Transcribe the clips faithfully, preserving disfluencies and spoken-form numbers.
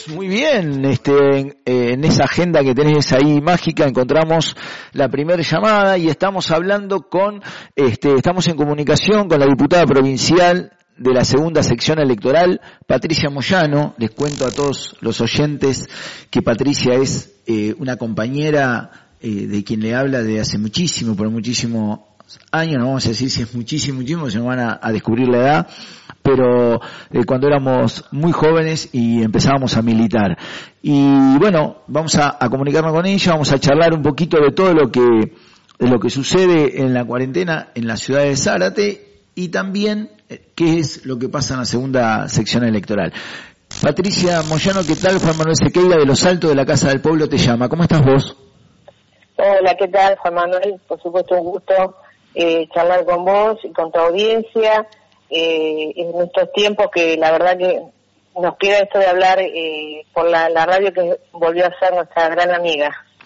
Muy bien, este, en, en esa agenda que tenés ahí mágica encontramos la primera llamada y estamos hablando con, este, estamos en comunicación con la diputada provincial de la segunda sección electoral, Patricia Moyano. Les cuento a todos los oyentes que Patricia es eh, una compañera eh, de quien le habla de hace muchísimo, por muchísimo años, no vamos a decir si es muchísimo, muchísimo, se nos van a, a descubrir la edad, pero eh, cuando éramos muy jóvenes y empezábamos a militar. Y bueno, vamos a, a comunicarnos con ella, vamos a charlar un poquito de todo lo que, de lo que sucede en la cuarentena en la ciudad de Zárate y también eh, qué es lo que pasa en la segunda sección electoral. Patricia Moyano, ¿qué tal? Juan Manuel Sequeira de Los Altos de la Casa del Pueblo te llama. ¿Cómo estás vos? Hola, ¿qué tal, Juan Manuel? Por supuesto, un gusto eh, charlar con vos y con tu audiencia. Eh, en estos tiempos que la verdad que nos queda esto de hablar eh, por la, la radio que volvió a ser nuestra gran amiga.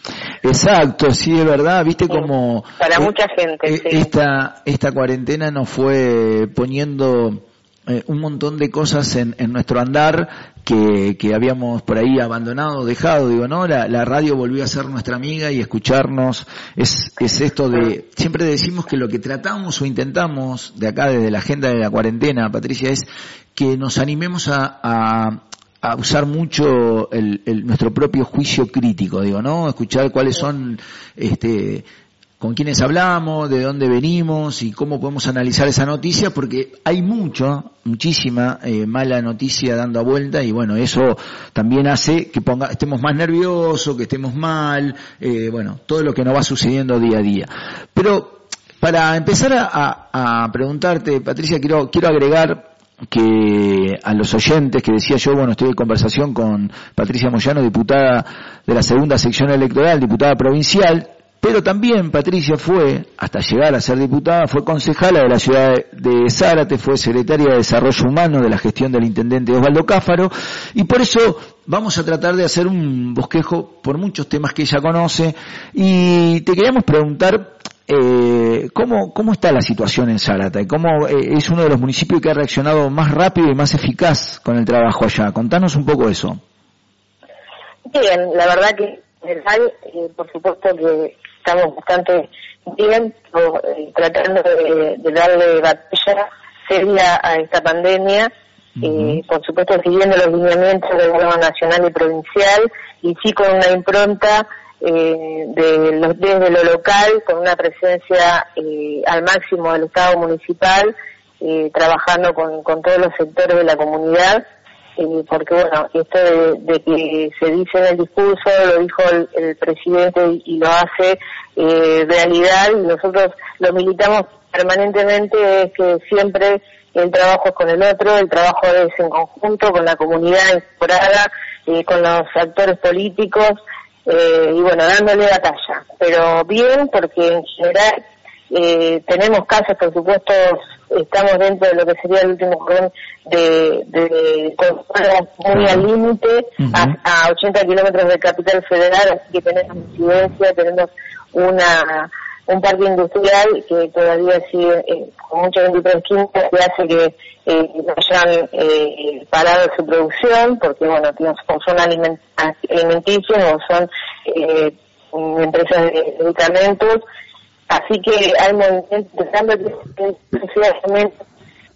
Exacto, sí, es verdad, viste sí, como para eh, mucha gente eh, sí. esta esta cuarentena nos fue poniendo eh, un montón de cosas en, en nuestro andar que, que habíamos por ahí abandonado, dejado, digo, no, la, la radio volvió a ser nuestra amiga y escucharnos, es, es esto de, siempre decimos que lo que tratamos o intentamos de acá desde la agenda de la cuarentena, Patricia, es que nos animemos a, a, a usar mucho el, el, nuestro propio juicio crítico, digo, ¿no? Escuchar cuáles son, este, con quiénes hablamos, de dónde venimos y cómo podemos analizar esa noticia, porque hay mucho, muchísima eh, mala noticia dando a vuelta y bueno, eso también hace que ponga, estemos más nerviosos, que estemos mal, eh, bueno, todo lo que nos va sucediendo día a día. Pero para empezar a, a, a preguntarte, Patricia, quiero, quiero agregar que a los oyentes que decía yo, bueno, estoy en conversación con Patricia Moyano, diputada de la segunda sección electoral, diputada provincial, pero también Patricia fue, hasta llegar a ser diputada, fue concejala de la ciudad de Zárate, fue secretaria de Desarrollo Humano de la gestión del intendente Osvaldo Cáfaro, y por eso vamos a tratar de hacer un bosquejo por muchos temas que ella conoce, y te queríamos preguntar eh, ¿cómo, cómo está la situación en Zárate, cómo eh, es uno de los municipios que ha reaccionado más rápido y más eficaz con el trabajo allá. Contanos un poco eso. Bien, la verdad que en general, eh, por supuesto que estamos bastante bien eh, tratando de, de darle batalla seria a esta pandemia, uh-huh. eh, por supuesto siguiendo los lineamientos del gobierno nacional y provincial y sí con una impronta eh, de los, desde lo local, con una presencia eh, al máximo del Estado municipal, eh, trabajando con, con todos los sectores de la comunidad. Eh, porque bueno, esto de, de que se dice en el discurso, lo dijo el, el presidente y, y lo hace eh, realidad y nosotros lo militamos permanentemente, es que siempre el trabajo es con el otro, el trabajo es en conjunto, con la comunidad incorporada, eh, con los actores políticos eh, y bueno, dándole batalla, pero bien porque en general eh, tenemos casos, por supuesto, estamos dentro de lo que sería el último cordón de, de control muy al límite, uh-huh. a, a ochenta kilómetros de Capital Federal, así que tenemos incidencia, tenemos una un parque industrial que todavía sigue eh, con muchas veintitrés químicas que hace que eh, no hayan eh, parado su producción, porque bueno, o son aliment, alimenticios o son eh, empresas de medicamentos. Así que hay movimientos que precisamente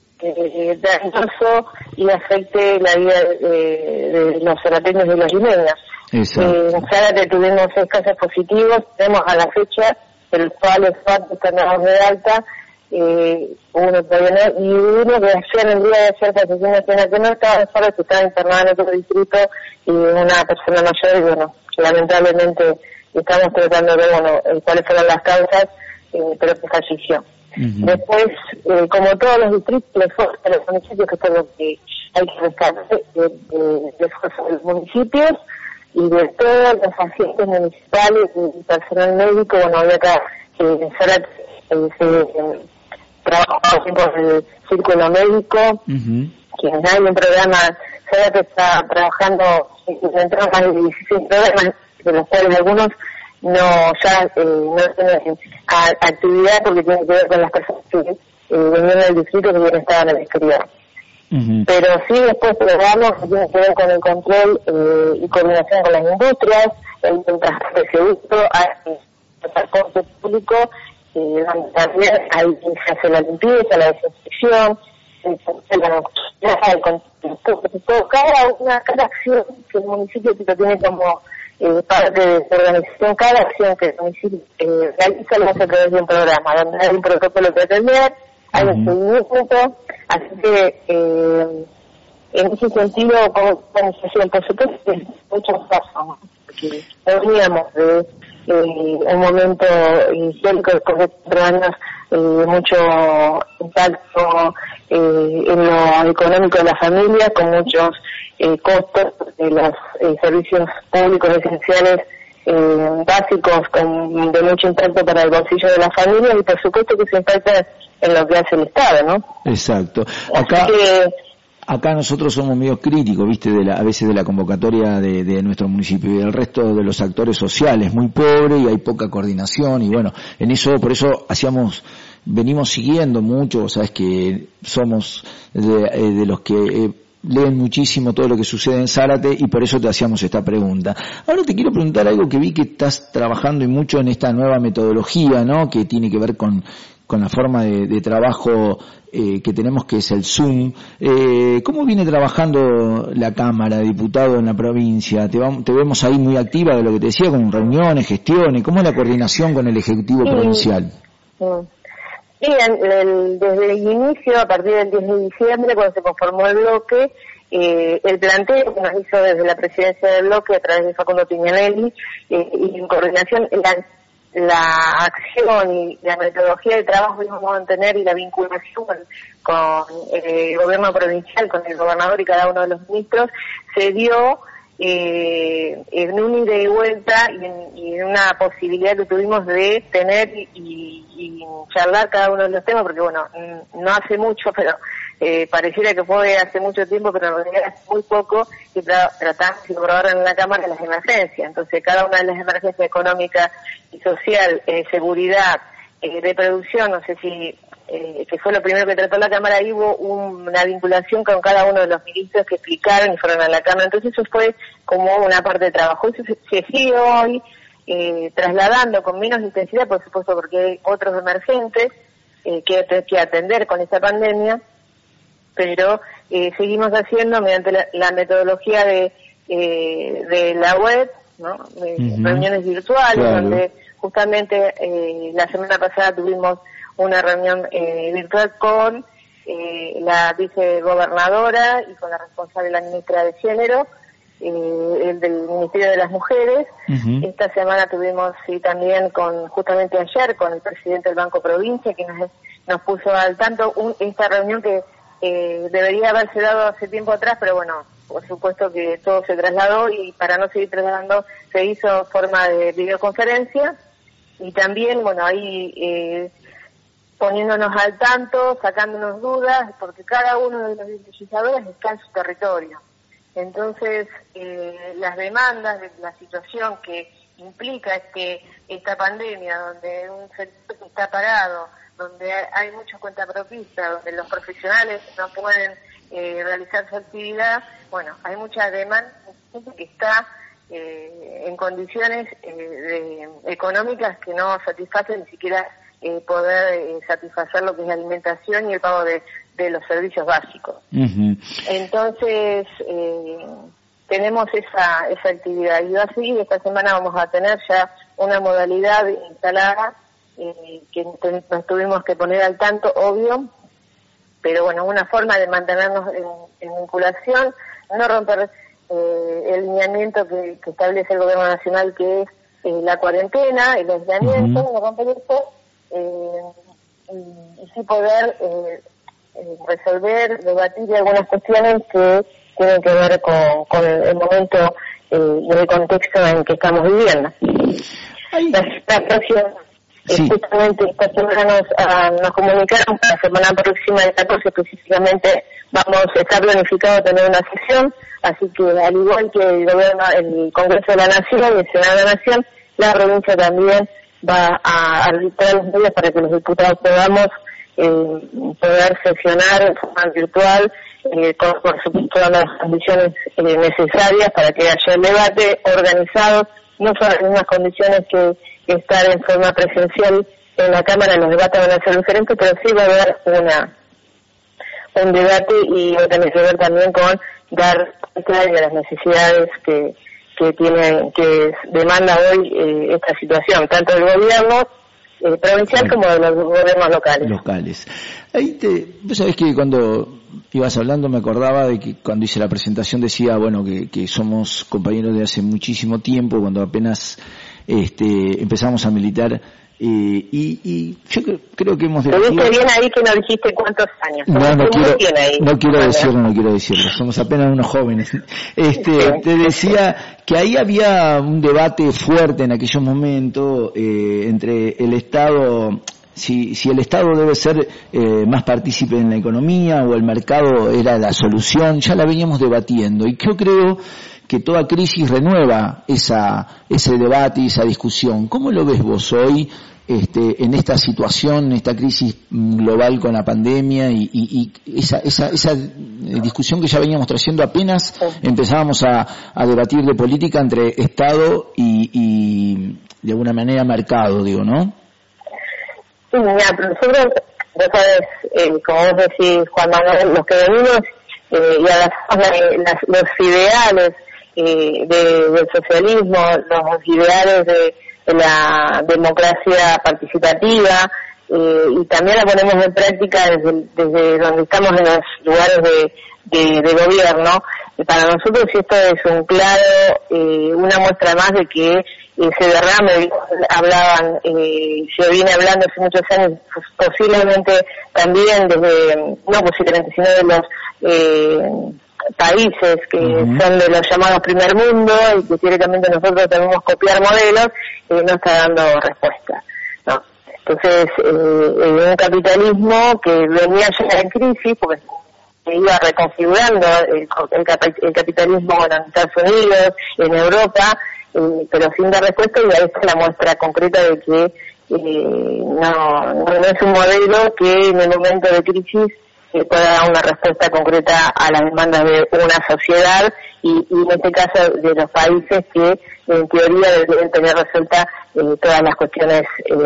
eh, dañoso y afecte la vida de, de los zarateños y los limeños. Eh, en Zárate tuvimos seis casos positivos, tenemos a la fecha, de los cuales cuatro están dados de alta, eh, uno todavía no, y uno que ayer, el día de ayer, falleció una persona que no estaba en Zárate, que estaba internada en otro distrito, y una persona mayor, y bueno, lamentablemente estamos tratando de, bueno, cuáles fueron las causas, eh, pero que falleció. Uh-huh. Después, eh, como todos los distritos, el esfuerzo de los municipios, que es lo que hay que rescatar, eh, eh, el esfuerzo de los municipios y de todos los agentes municipales y personal médico. Bueno, hoy acá eh, en Zárate eh, se eh, trabaja con el círculo médico, uh-huh. que hay un programa, Zárate está trabajando, dentro de más de dieciséis programas, de los cuales algunos no ya eh, no tienen a, actividad porque tiene que ver con las personas que eh, venían del distrito que bien estaban en el exterior. Uh-huh. Pero sí después programas que tienen que ver con el control eh, y coordinación con las industrias, el transporte seguro, el transporte público, eh, donde también hay, se hace la limpieza, la desinfección, el control, cada una, cada acción que el municipio tiene como eh, parte de su organización, cada acción que el municipio eh, realiza lo hace a través de un programa, donde hay un protocolo que atender, hay un seguimiento, así que eh, en ese sentido, como organización, por supuesto, hay muchos pasos, ¿no? Porque veníamos de eh, un momento histórico con cuatro años, eh, mucho impacto eh, en lo económico de la familia, con muchos eh, costos de los eh, servicios públicos esenciales eh, básicos, con de mucho impacto para el bolsillo de la familia, y por supuesto que se impacta en lo que hace el Estado, ¿no? Exacto. Acá, que, acá nosotros somos medio críticos, viste, de la, a veces de la convocatoria de, de nuestro municipio y del resto de los actores sociales, muy pobre y hay poca coordinación, y bueno, en eso, por eso hacíamos, venimos siguiendo mucho, sabes que somos de, de los que eh, leen muchísimo todo lo que sucede en Zárate, y por eso te hacíamos esta pregunta. Ahora te quiero preguntar algo que vi que estás trabajando y mucho en esta nueva metodología, ¿no?, que tiene que ver con con la forma de, de trabajo eh, que tenemos, que es el Zoom. Eh, ¿Cómo viene trabajando la Cámara de Diputados en la provincia? Te, vamos, te vemos ahí muy activa, de lo que te decía, con reuniones, gestiones. ¿Cómo es la coordinación con el Ejecutivo sí. provincial? Sí, sí el, el, desde el inicio, a partir del diez de diciembre, cuando se conformó el bloque, eh, el planteo que nos hizo desde la presidencia del bloque, a través de Facundo Piñanelli, eh, y en coordinación, la la acción y la metodología de trabajo que vamos a mantener y la vinculación con, con el gobierno provincial, con el gobernador y cada uno de los ministros, se dio eh, en un ida y vuelta y en, y en una posibilidad que tuvimos de tener y, y, y charlar cada uno de los temas, porque bueno, no hace mucho, pero eh, pareciera que fue hace mucho tiempo, pero en realidad hace muy poco, que tra- tratamos de probar en la Cámara las emergencias. Entonces, cada una de las emergencias económicas y social, eh, seguridad, eh, reproducción, no sé si, eh, que fue lo primero que trató la Cámara, y hubo un, una vinculación con cada uno de los ministros que explicaron y fueron a la Cámara. Entonces, eso fue como una parte de trabajo. Eso se, se sigue hoy eh, trasladando con menos intensidad, por supuesto, porque hay otros emergentes eh, que, que atender con esta pandemia, pero eh, seguimos haciendo mediante la, la metodología de, eh, de la web, ¿no? De uh-huh. reuniones virtuales, claro. donde justamente eh, la semana pasada tuvimos una reunión eh, virtual con eh, la vicegobernadora y con la responsable de la ministra de Género, eh, el del Ministerio de las Mujeres. Uh-huh. Esta semana tuvimos sí también con, justamente ayer, con el presidente del Banco Provincia, que nos, nos puso al tanto un, esta reunión que eh, debería haberse dado hace tiempo atrás, pero bueno, por supuesto que todo se trasladó, y para no seguir trasladando se hizo forma de videoconferencia, y también, bueno, ahí eh, poniéndonos al tanto, sacándonos dudas, porque cada uno de los legisladores está en su territorio. Entonces, eh, las demandas de la situación que implica este esta pandemia, donde un sector está parado, donde hay muchos cuentapropistas, donde los profesionales no pueden eh, realizar su actividad, bueno, hay mucha demanda, gente que está eh, en condiciones eh, de, económicas que no satisfacen ni siquiera eh, poder eh, satisfacer lo que es la alimentación y el pago de, de los servicios básicos. Uh-huh. Entonces, eh, tenemos esa, esa actividad, y va a seguir. Esta semana vamos a tener ya una modalidad instalada, eh, que nos tuvimos que poner al tanto, obvio, pero bueno, una forma de mantenernos en, en vinculación, no romper eh, el lineamiento que, que establece el gobierno nacional, que es eh, la cuarentena, el aislamiento, uh-huh. no romper esto, eh, y, y sí poder eh, eh, resolver, debatir algunas cuestiones que tienen que ver con, con el, el momento eh, y el contexto en que estamos viviendo. La, la próxima, sí. eh, justamente esta semana nos, uh, nos comunicaron que la semana próxima, el catorce específicamente, vamos a estar planificado tener una sesión, así que al igual que el gobierno, el Congreso de la Nación y el Senado de la Nación, la provincia también va a arbitrar los medios para que los diputados podamos eh, poder sesionar en forma virtual eh, con, por supuesto, dando las condiciones eh, necesarias para que haya el debate organizado. No son las mismas condiciones que, que estar en forma presencial en la Cámara. Los debates van a ser diferentes, pero sí va a haber una un debate y va a tener que ver también con dar cuenta de las necesidades que que tiene que demanda hoy eh, esta situación, tanto del gobierno eh, provincial sí. como de los gobiernos locales. Locales. Ahí te, vos sabés que cuando ibas hablando me acordaba de que cuando hice la presentación decía, bueno, que, que somos compañeros de hace muchísimo tiempo, cuando apenas este, empezamos a militar. Eh, y, y yo creo, creo que hemos debatido... ¿Te viste bien ahí que no dijiste cuántos años? No, no quiero, no quiero decirlo, no quiero decirlo. Somos apenas unos jóvenes. Este, sí. Te decía que ahí había un debate fuerte en aquellos momentos eh, entre el Estado, si, si el Estado debe ser eh, más partícipe en la economía o el mercado era la solución. Ya la veníamos debatiendo y yo creo que toda crisis renueva esa, ese debate y esa discusión. ¿Cómo lo ves vos hoy este, en esta situación, en esta crisis global con la pandemia y, y, y esa, esa, esa discusión que ya veníamos trayendo apenas empezábamos a, a debatir de política entre Estado y, y de alguna manera mercado, digo, ¿no? Sí, mira, pero nosotros, vos sabés, eh, como vos decís, Juan Manuel, los que venimos eh, y abrazamos las, los ideales Eh, de, del socialismo, los ideales de, de la democracia participativa eh, y también la ponemos en práctica desde, desde donde estamos en los lugares de, de, de gobierno. Y para nosotros esto es un claro, eh, una muestra más de que ese derrame, hablaban, eh, se viene hablando hace muchos años, posiblemente también desde, no posiblemente, sino de los eh, países que uh-huh. son de los llamados primer mundo y que teóricamente nosotros debemos copiar modelos, eh, no está dando respuesta, ¿no? Entonces, eh, en un capitalismo que venía ya en crisis, porque se iba reconfigurando el, el, el capitalismo bueno, en Estados Unidos, en Europa, eh, pero sin dar respuesta, y ahí está la muestra concreta de que eh, no, no, no es un modelo que en el momento de crisis que pueda dar una respuesta concreta a las demandas de una sociedad y, y en este caso de los países que en teoría deben tener resuelta eh, todas las cuestiones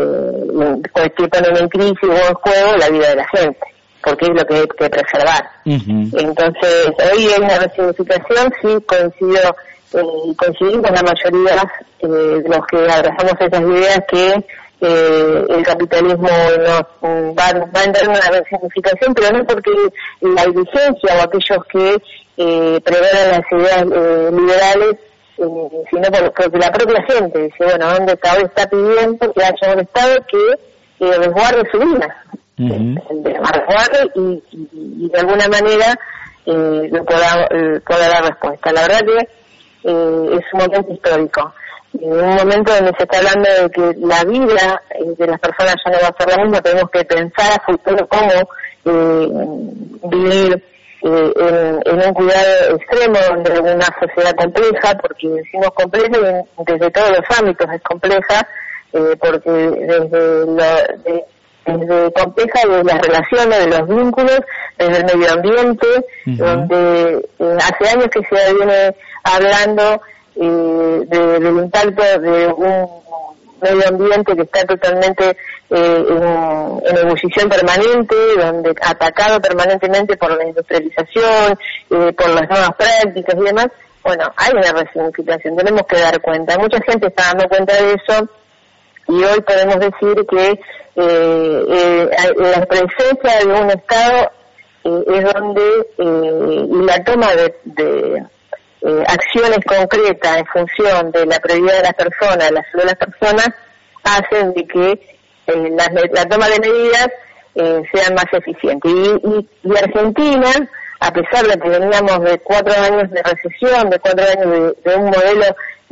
eh, que ponen en crisis o en juego la vida de la gente, porque es lo que hay que preservar. Uh-huh. Entonces, hoy hay una resignificación, sí, coincido eh, coincidimos la mayoría eh, de los que abrazamos esas ideas que Eh, el capitalismo nos va, va a entrar en una resignificación, pero no porque la dirigencia o aquellos que eh, prevalen las ideas eh, liberales, eh, sino por, porque la propia gente dice, bueno, ¿dónde está? Hoy está pidiendo que haya un Estado que eh, resguarde su vida, uh-huh. eh, resguarde y, y, y de alguna manera eh, lo pueda, eh, pueda dar respuesta. La verdad que eh, es un momento histórico. En un momento donde se está hablando de que la vida de las personas ya no va a ser la misma, tenemos que pensar a futuro cómo eh, vivir eh, en, en un cuidado extremo de una sociedad compleja, porque decimos compleja y desde todos los ámbitos es compleja, eh, porque desde, lo, de, desde compleja de las relaciones, de los vínculos, desde el medio ambiente, uh-huh. donde eh, hace años que se viene hablando Eh, de, del impacto de un medio ambiente que está totalmente eh, en, en ebullición permanente, donde atacado permanentemente por la industrialización, eh, por las nuevas prácticas y demás. Bueno, hay una resignificación, tenemos que dar cuenta. Mucha gente está dando cuenta de eso y hoy podemos decir que eh, eh, la presencia de un Estado eh, es donde eh, y la toma de, de Eh, acciones concretas en función de la prioridad de las personas, la salud de las personas, hacen de que eh, la, la toma de medidas eh, sean más eficientes. Y, y, y Argentina, a pesar de que veníamos de cuatro años de recesión, de cuatro años de, de un modelo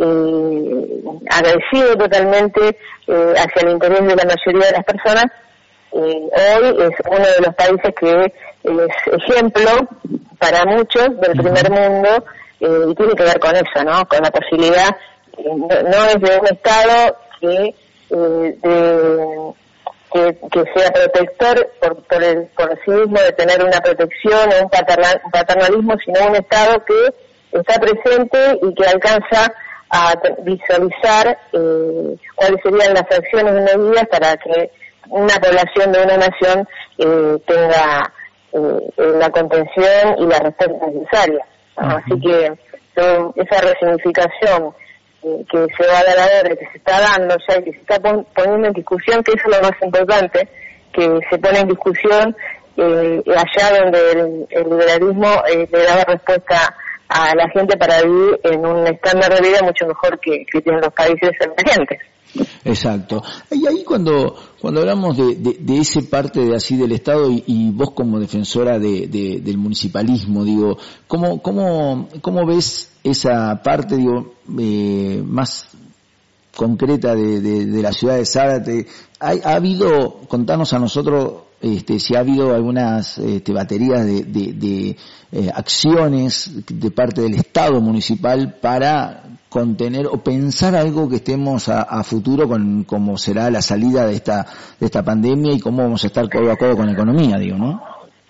eh, agresivo totalmente eh, hacia el interés de la mayoría de las personas, eh, hoy es uno de los países que es ejemplo para muchos del primer mundo. Eh, y tiene que ver con eso, ¿no? Con la posibilidad, eh, no, no es de un Estado que eh, de, que, que sea protector por, por, el, por sí mismo de tener una protección o un, paternal, un paternalismo, sino un Estado que está presente y que alcanza a visualizar eh, cuáles serían las acciones y medidas para que una población de una nación eh, tenga eh, la contención y la respuesta necesaria, ¿no? Uh-huh. Así que eh, esa resignificación eh, que se va a dar ahora, que se está dando ya y que se está pon- poniendo en discusión, que eso es lo más importante, que se pone en discusión eh, allá donde el, el liberalismo eh, le daba respuesta a la gente para vivir en un estándar de vida mucho mejor que, que tienen los países emergentes. Exacto. Y ahí cuando cuando hablamos de, de, de ese parte de así del Estado y, y vos como defensora de, de, del municipalismo, digo, ¿cómo cómo cómo ves esa parte, digo, eh, más concreta de, de, de la ciudad de Zárate? ¿Ha, ha habido, contanos a nosotros, este, si ha habido algunas este, baterías de, de, de eh, acciones de parte del Estado municipal para contener o pensar algo que estemos a, a futuro con cómo será la salida de esta de esta pandemia y cómo vamos a estar codo a codo con la economía, digo, ¿no?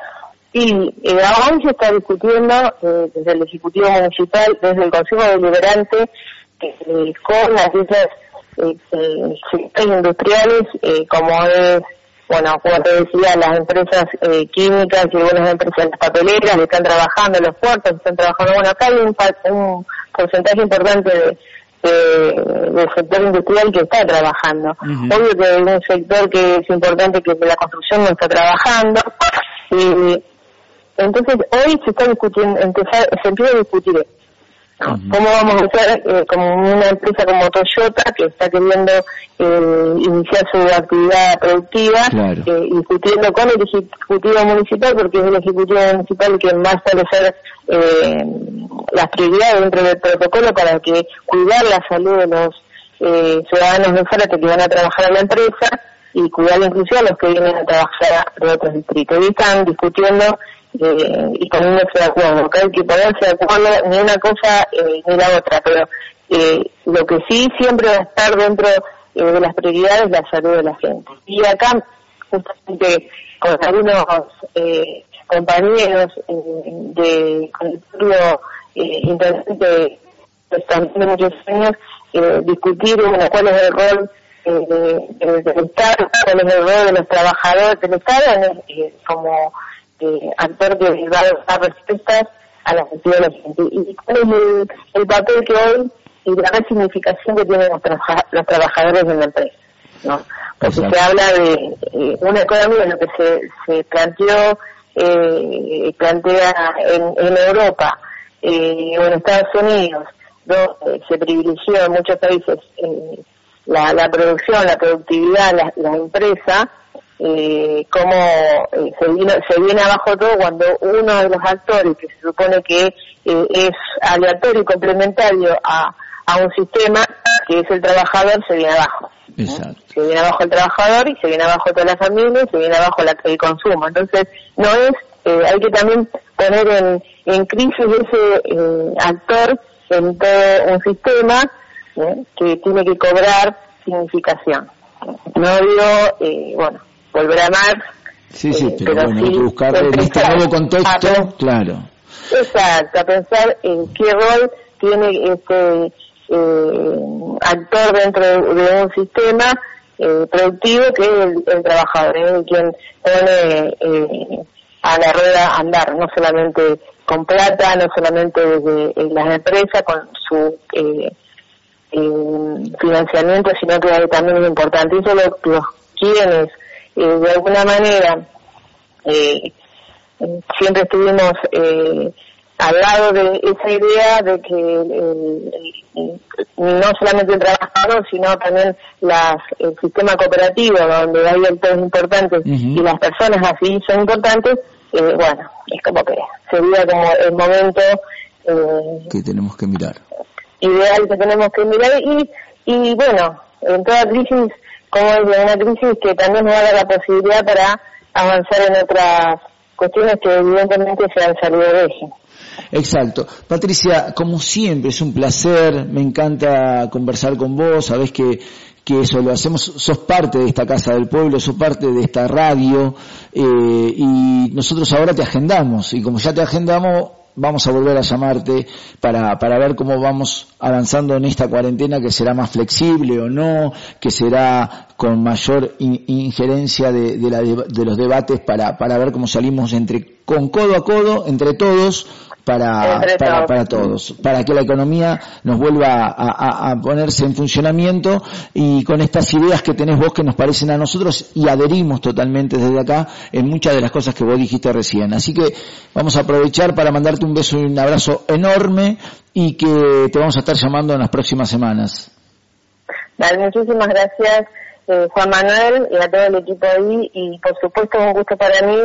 Y eh, hoy se está discutiendo eh, desde el Ejecutivo Municipal, desde el Consejo Deliberante, eh, con las islas eh, eh, sectores industriales, eh, como es, bueno, como te decía, las empresas eh, químicas y algunas empresas las papeleras que están trabajando, los puertos están trabajando. Bueno, acá hay un, un porcentaje importante de, de, del sector industrial que está trabajando. Uh-huh. Obvio que hay un sector que es importante, que la construcción no está trabajando. Y entonces hoy se está discutiendo, empezar, se empieza a discutir esto. Uh-huh. ¿Cómo vamos a hacer eh, como una empresa como Toyota que está queriendo eh, iniciar su actividad productiva, claro. eh, discutiendo con el Ejecutivo Municipal, porque es el Ejecutivo Municipal quien va a establecer eh, las prioridades dentro del protocolo para que cuidar la salud de los eh, ciudadanos de Zárate que van a trabajar en la empresa y cuidar inclusive a los que vienen a trabajar de otros distritos. Y están discutiendo Eh, y poniéndose de acuerdo, que hay que ponerse de acuerdo ni una cosa eh, ni la otra, pero eh, lo que sí siempre va a estar dentro eh, de las prioridades la salud de la gente. Y acá, justamente con algunos eh, compañeros eh, de con el propio eh, intendente también de muchos años, eh, discutir bueno, cuál es el rol eh, de, del Estado, cuál es el rol de los trabajadores del Estado eh, como Eh, actor que va a dar respuestas a las necesidades de la gente. Y cuál es el, el papel que hoy y la resignificación que tienen los, trabaja, los trabajadores de la empresa, ¿no? Porque Exacto. se habla de eh, una economía, lo que se, se planteó, eh, plantea en, en Europa eh, o en Estados Unidos, donde se privilegió en muchos países eh, la, la producción, la productividad, la, la empresa. Eh, cómo eh, se, viene, se viene abajo todo cuando uno de los actores que se supone que eh, es aleatorio y complementario a, a un sistema que es el trabajador se viene abajo. Exacto. ¿no? Se viene abajo el trabajador y se viene abajo toda la familia y se viene abajo la, el consumo. Entonces no es, eh, hay que también poner en, en crisis ese eh, actor en todo un sistema ¿eh? que tiene que cobrar significación. No digo, eh, bueno, volver a amar. Sí, sí, eh, pero, pero bueno, sí, hay que buscar en este nuevo contexto, a, claro. Exacto, a pensar en qué rol tiene este eh, actor dentro de, de un sistema eh, productivo que es el, el trabajador, es ¿eh? quien pone eh, a la rueda a andar, no solamente con plata, no solamente desde eh, las empresas, con su eh, eh, financiamiento, sino que también es importante. Eso lo, los quienes Eh, de alguna manera eh, siempre estuvimos eh, al lado de esa idea de que el, el, no solamente el trabajador sino también las, el sistema cooperativo donde hay actores importantes uh-huh. y las personas así son importantes, eh, bueno, es como que sería como el momento eh, que tenemos que mirar ideal que tenemos que mirar y, y bueno, en toda crisis como es de una crisis que también nos da la posibilidad para avanzar en otras cuestiones que evidentemente se han salido de eje. Exacto. Patricia, como siempre, es un placer, me encanta conversar con vos, sabés que que eso lo hacemos, sos parte de esta Casa del Pueblo, sos parte de esta radio, eh, y nosotros ahora te agendamos, y como ya te agendamos, vamos a volver a llamarte para, para ver cómo vamos avanzando en esta cuarentena, que será más flexible o no, que será con mayor in, injerencia de, de, la, de los debates para, para ver cómo salimos entre, con codo a codo, entre todos, para, para, para todos, para que la economía nos vuelva a, a, a ponerse en funcionamiento, y con estas ideas que tenés vos que nos parecen a nosotros, y adherimos totalmente desde acá en muchas de las cosas que vos dijiste recién. Así que vamos a aprovechar para mandarte un beso y un abrazo enorme, y que te vamos a estar llamando en las próximas semanas. Vale, muchísimas gracias, eh, Juan Manuel, y a todo el equipo ahí, y por supuesto es un gusto para mí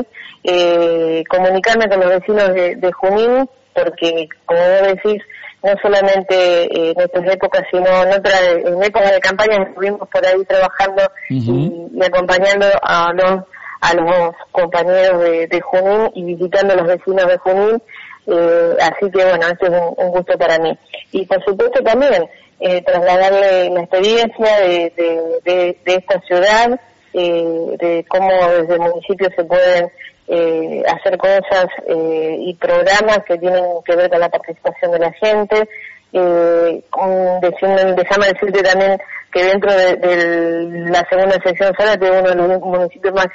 eh, comunicarme con los vecinos de, de Junín, porque como vos decís, no solamente eh, en estas épocas, sino en otras, en épocas de campaña estuvimos por ahí trabajando uh-huh. y, y acompañando a los a los compañeros de, de Junín y visitando a los vecinos de Junín, eh, así que bueno, esto es un, un gusto para mí. Y por supuesto también eh, trasladarle la experiencia de, de, de, de esta ciudad, eh, de cómo desde el municipio se pueden eh, hacer cosas eh, y programas que tienen que ver con la participación de la gente. Eh, decirme, déjame decirte también que dentro de, de la segunda sección Zárate, uno de los municipios más...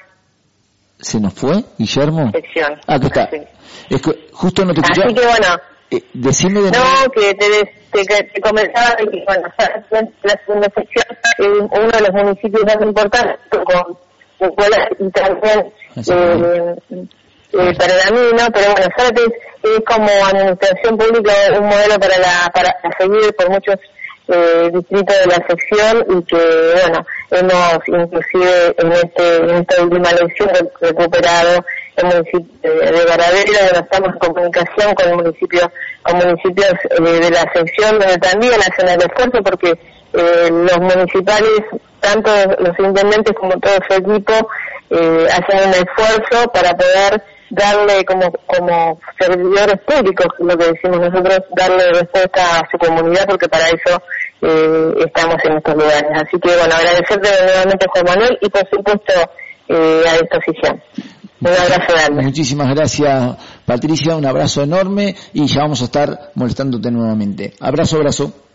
¿Se nos fue, Guillermo? Sección. Ah, que está. Sí. Es que justo no te escuché. Así que bueno... Eh, decime de no, nuevo. que te, te, te comentaba que bueno, la segunda sección es uno de los municipios más importantes con escuelas y también eh, eh, para la mina, pero bueno, Zárate es, es como administración pública un modelo para la para seguir por muchos eh, distritos de la sección, y que bueno, hemos inclusive en este en esta última elección recuperado el municipio de Varadero. Bueno, estamos en comunicación con el municipio, con municipios eh, de la sección, donde también hacen el esfuerzo, porque eh, los municipales, tanto los intendentes como todo su equipo, eh, hacen un esfuerzo para poder darle como como servidores públicos, lo que decimos nosotros, darle respuesta a su comunidad, porque para eso eh, estamos en estos lugares. Así que bueno, agradecerte nuevamente, Juan Manuel, y por supuesto eh, a disposición. Un abrazo grande. Muchísimas gracias, Patricia, un abrazo enorme, y ya vamos a estar molestándote nuevamente. Abrazo, abrazo.